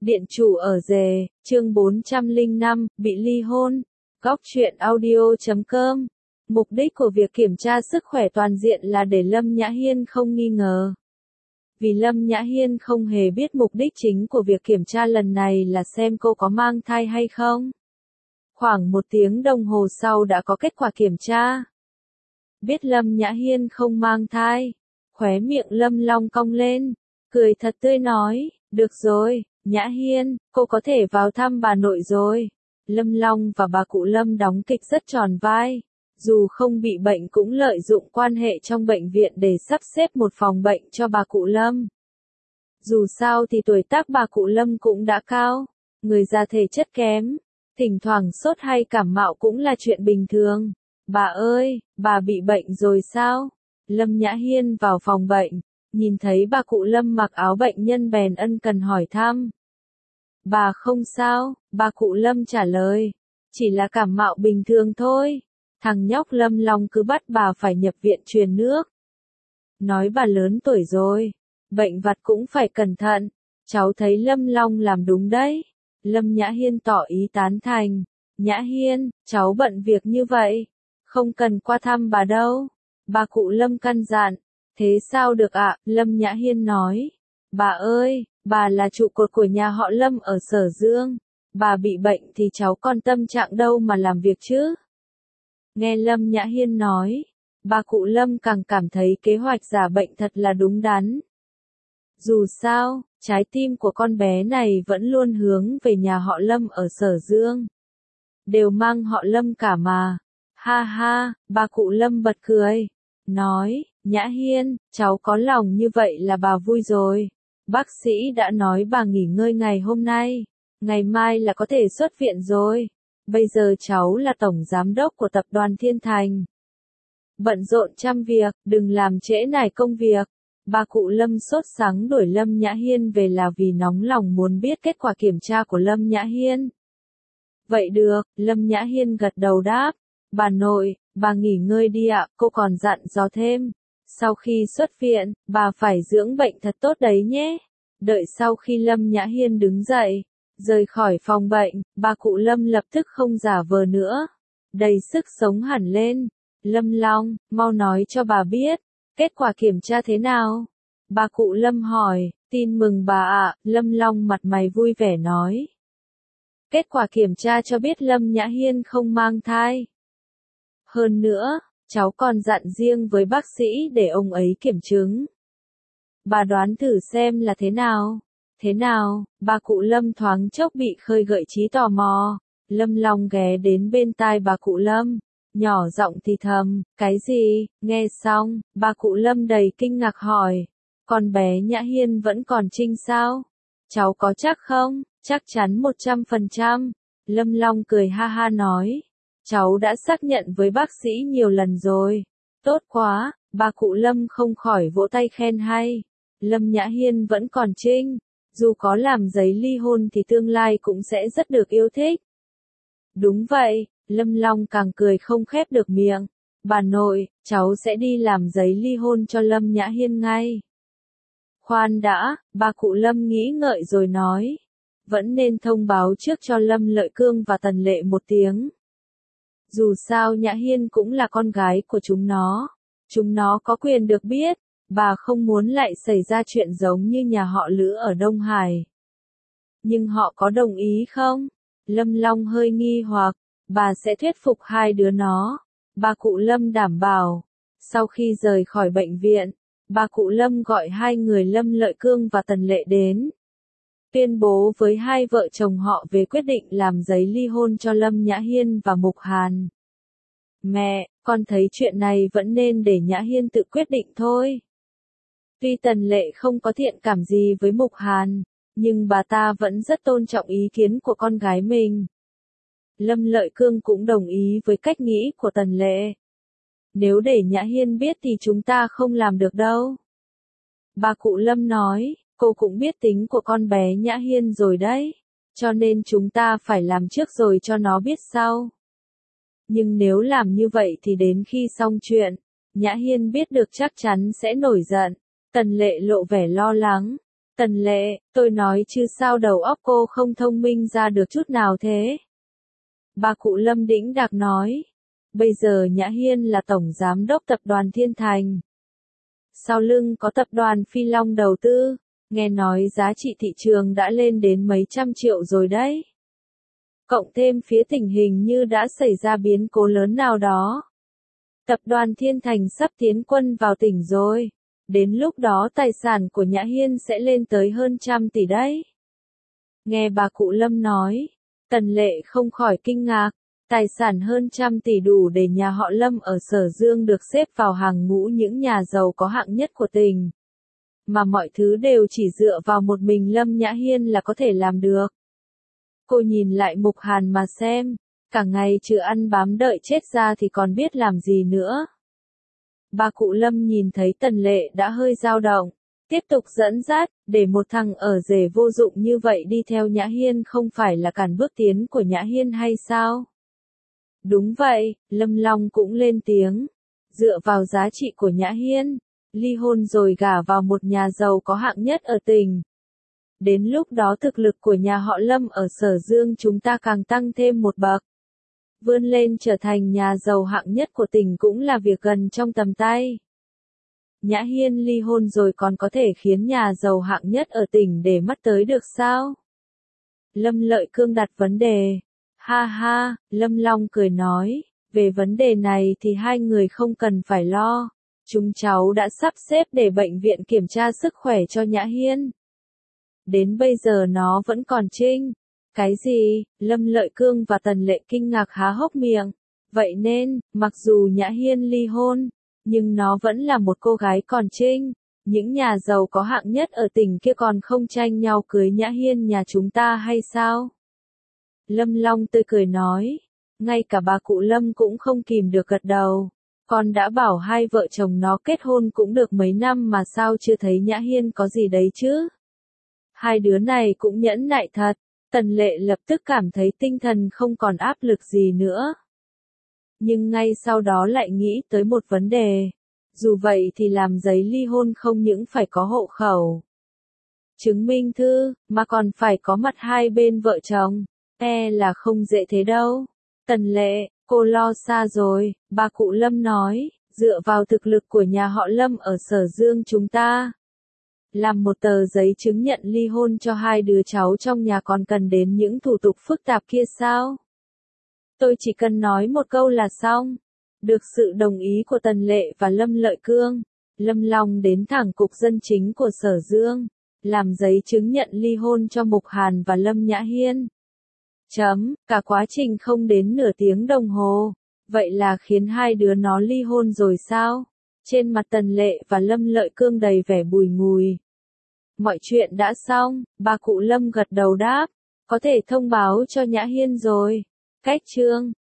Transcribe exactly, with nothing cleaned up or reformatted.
Điện chủ ở rể, chương bốn trăm lẻ năm, bị ly hôn. Góc truyện audio chấm com. Mục đích của việc kiểm tra sức khỏe toàn diện là để Lâm Nhã Hiên không nghi ngờ. Vì Lâm Nhã Hiên không hề biết mục đích chính của việc kiểm tra lần này là xem cô có mang thai hay không. Khoảng một tiếng đồng hồ sau đã có kết quả kiểm tra. Biết Lâm Nhã Hiên không mang thai, khóe miệng Lâm Long cong lên, cười thật tươi nói, được rồi, Nhã Hiên, cô có thể vào thăm bà nội rồi. Lâm Long và bà cụ Lâm đóng kịch rất tròn vai. Dù không bị bệnh cũng lợi dụng quan hệ trong bệnh viện để sắp xếp một phòng bệnh cho bà cụ Lâm. Dù sao thì tuổi tác bà cụ Lâm cũng đã cao, người già thể chất kém, thỉnh thoảng sốt hay cảm mạo cũng là chuyện bình thường. Bà ơi, bà bị bệnh rồi sao? Lâm Nhã Hiên vào phòng bệnh, nhìn thấy bà cụ Lâm mặc áo bệnh nhân bèn ân cần hỏi thăm. Bà không sao, bà cụ Lâm trả lời, chỉ là cảm mạo bình thường thôi. Thằng nhóc Lâm Long cứ bắt bà phải nhập viện truyền nước. Nói bà lớn tuổi rồi, bệnh vặt cũng phải cẩn thận. Cháu thấy Lâm Long làm đúng đấy. Lâm Nhã Hiên tỏ ý tán thành. Nhã Hiên, cháu bận việc như vậy, không cần qua thăm bà đâu. Bà cụ Lâm căn dặn. Thế sao được ạ? Lâm Nhã Hiên nói. Bà ơi, bà là trụ cột của nhà họ Lâm ở Sở Dương. Bà bị bệnh thì cháu còn tâm trạng đâu mà làm việc chứ? Nghe Lâm Nhã Hiên nói, bà cụ Lâm càng cảm thấy kế hoạch giả bệnh thật là đúng đắn. Dù sao, trái tim của con bé này vẫn luôn hướng về nhà họ Lâm ở Sở Dương. Đều mang họ Lâm cả mà. Ha ha, bà cụ Lâm bật cười. Nói, Nhã Hiên, cháu có lòng như vậy là bà vui rồi. Bác sĩ đã nói bà nghỉ ngơi ngày hôm nay. Ngày mai là có thể xuất viện rồi. Bây giờ cháu là tổng giám đốc của tập đoàn Thiên Thành. Bận rộn trăm việc, đừng làm trễ nải công việc. Bà cụ Lâm sốt sắng đuổi Lâm Nhã Hiên về là vì nóng lòng muốn biết kết quả kiểm tra của Lâm Nhã Hiên. Vậy được, Lâm Nhã Hiên gật đầu đáp. Bà nội, bà nghỉ ngơi đi ạ, cô còn dặn dò thêm. Sau khi xuất viện, bà phải dưỡng bệnh thật tốt đấy nhé. Đợi sau khi Lâm Nhã Hiên đứng dậy, rời khỏi phòng bệnh, bà cụ Lâm lập tức không giả vờ nữa. Đầy sức sống hẳn lên. Lâm Long, mau nói cho bà biết, kết quả kiểm tra thế nào? Bà cụ Lâm hỏi, tin mừng bà ạ, Lâm Long mặt mày vui vẻ nói. Kết quả kiểm tra cho biết Lâm Nhã Hiên không mang thai. Hơn nữa, cháu còn dặn riêng với bác sĩ để ông ấy kiểm chứng. Bà đoán thử xem là thế nào? Thế nào? Bà cụ Lâm thoáng chốc bị khơi gợi trí tò mò. Lâm Long ghé đến bên tai bà cụ Lâm, nhỏ giọng thì thầm, cái gì? Nghe xong, bà cụ Lâm đầy kinh ngạc hỏi, con bé Nhã Hiên vẫn còn trinh sao? Cháu có chắc không? Chắc chắn một trăm phần trăm. Lâm Long cười ha ha nói, cháu đã xác nhận với bác sĩ nhiều lần rồi. Tốt quá, bà cụ Lâm không khỏi vỗ tay khen hay. Lâm Nhã Hiên vẫn còn trinh. Dù có làm giấy ly hôn thì tương lai cũng sẽ rất được yêu thích. Đúng vậy, Lâm Long càng cười không khép được miệng. Bà nội, cháu sẽ đi làm giấy ly hôn cho Lâm Nhã Hiên ngay. Khoan đã, bà cụ Lâm nghĩ ngợi rồi nói. Vẫn nên thông báo trước cho Lâm Lợi Cương và Tần Lệ một tiếng. Dù sao Nhã Hiên cũng là con gái của chúng nó. Chúng nó có quyền được biết. Bà không muốn lại xảy ra chuyện giống như nhà họ Lữ ở Đông Hải. Nhưng họ có đồng ý không? Lâm Long hơi nghi hoặc, bà sẽ thuyết phục hai đứa nó. Bà cụ Lâm đảm bảo. Sau khi rời khỏi bệnh viện, bà cụ Lâm gọi hai người Lâm Lợi Cương và Tần Lệ đến. Tuyên bố với hai vợ chồng họ về quyết định làm giấy ly hôn cho Lâm Nhã Hiên và Mục Hàn. Mẹ, con thấy chuyện này vẫn nên để Nhã Hiên tự quyết định thôi. Tuy Tần Lệ không có thiện cảm gì với Mục Hàn, nhưng bà ta vẫn rất tôn trọng ý kiến của con gái mình. Lâm Lợi Cương cũng đồng ý với cách nghĩ của Tần Lệ. Nếu để Nhã Hiên biết thì chúng ta không làm được đâu. Bà cụ Lâm nói, cô cũng biết tính của con bé Nhã Hiên rồi đấy, cho nên chúng ta phải làm trước rồi cho nó biết sau. Nhưng nếu làm như vậy thì đến khi xong chuyện, Nhã Hiên biết được chắc chắn sẽ nổi giận. Tần Lệ lộ vẻ lo lắng. Tần Lệ, tôi nói chứ sao đầu óc cô không thông minh ra được chút nào thế? Bà cụ Lâm đĩnh đạc nói. Bây giờ Nhã Hiên là tổng giám đốc tập đoàn Thiên Thành. Sau lưng có tập đoàn Phi Long đầu tư, nghe nói giá trị thị trường đã lên đến mấy trăm triệu rồi đấy. Cộng thêm phía tình hình như đã xảy ra biến cố lớn nào đó. Tập đoàn Thiên Thành sắp tiến quân vào tỉnh rồi. Đến lúc đó tài sản của Nhã Hiên sẽ lên tới hơn trăm tỷ đấy. Nghe bà cụ Lâm nói, Tần Lệ không khỏi kinh ngạc. Tài sản hơn trăm tỷ đủ để nhà họ Lâm ở Sở Dương được xếp vào hàng ngũ những nhà giàu có hạng nhất của tỉnh. Mà mọi thứ đều chỉ dựa vào một mình Lâm Nhã Hiên là có thể làm được. Cô nhìn lại Mục Hàn mà xem, cả ngày trừ ăn bám đợi chết ra thì còn biết làm gì nữa. Bà cụ Lâm nhìn thấy Tần Lệ đã hơi dao động, tiếp tục dẫn dắt, để một thằng ở rể vô dụng như vậy đi theo Nhã Hiên không phải là cản bước tiến của Nhã Hiên hay sao? Đúng vậy, Lâm Long cũng lên tiếng. Dựa vào giá trị của Nhã Hiên, ly hôn rồi gả vào một nhà giàu có hạng nhất ở tỉnh. Đến lúc đó thực lực của nhà họ Lâm ở Sở Dương chúng ta càng tăng thêm một bậc. Vươn lên trở thành nhà giàu hạng nhất của tỉnh cũng là việc gần trong tầm tay. Nhã Hiên ly hôn rồi còn có thể khiến nhà giàu hạng nhất ở tỉnh để mắt tới được sao? Lâm Lợi Cương đặt vấn đề. Ha ha, Lâm Long cười nói, về vấn đề này thì hai người không cần phải lo. Chúng cháu đã sắp xếp để bệnh viện kiểm tra sức khỏe cho Nhã Hiên. Đến bây giờ nó vẫn còn trinh. Cái gì? Lâm Lợi Cương và Tần Lệ kinh ngạc há hốc miệng. Vậy nên, mặc dù Nhã Hiên ly hôn, nhưng nó vẫn là một cô gái còn trinh. Những nhà giàu có hạng nhất ở tỉnh kia còn không tranh nhau cưới Nhã Hiên nhà chúng ta hay sao? Lâm Long tươi cười nói. Ngay cả bà cụ Lâm cũng không kìm được gật đầu. Con đã bảo hai vợ chồng nó kết hôn cũng được mấy năm mà sao chưa thấy Nhã Hiên có gì đấy chứ? Hai đứa này cũng nhẫn nại thật. Tần Lệ lập tức cảm thấy tinh thần không còn áp lực gì nữa. Nhưng ngay sau đó lại nghĩ tới một vấn đề. Dù vậy thì làm giấy ly hôn không những phải có hộ khẩu, chứng minh thư, mà còn phải có mặt hai bên vợ chồng. E là không dễ thế đâu. Tần Lệ, cô lo xa rồi, bà cụ Lâm nói, dựa vào thực lực của nhà họ Lâm ở Sở Dương chúng ta. Làm một tờ giấy chứng nhận ly hôn cho hai đứa cháu trong nhà còn cần đến những thủ tục phức tạp kia sao? Tôi chỉ cần nói một câu là xong. Được sự đồng ý của Tần Lệ và Lâm Lợi Cương, Lâm Long đến thẳng cục dân chính của Sở Dương, làm giấy chứng nhận ly hôn cho Mục Hàn và Lâm Nhã Hiên. Chấm, cả quá trình không đến nửa tiếng đồng hồ. Vậy là khiến hai đứa nó ly hôn rồi sao? Trên mặt Tần Lệ và Lâm Lợi Cương đầy vẻ bùi ngùi. Mọi chuyện đã xong, bà cụ Lâm gật đầu đáp. Có thể thông báo cho Nhã Hiên rồi. Cách chương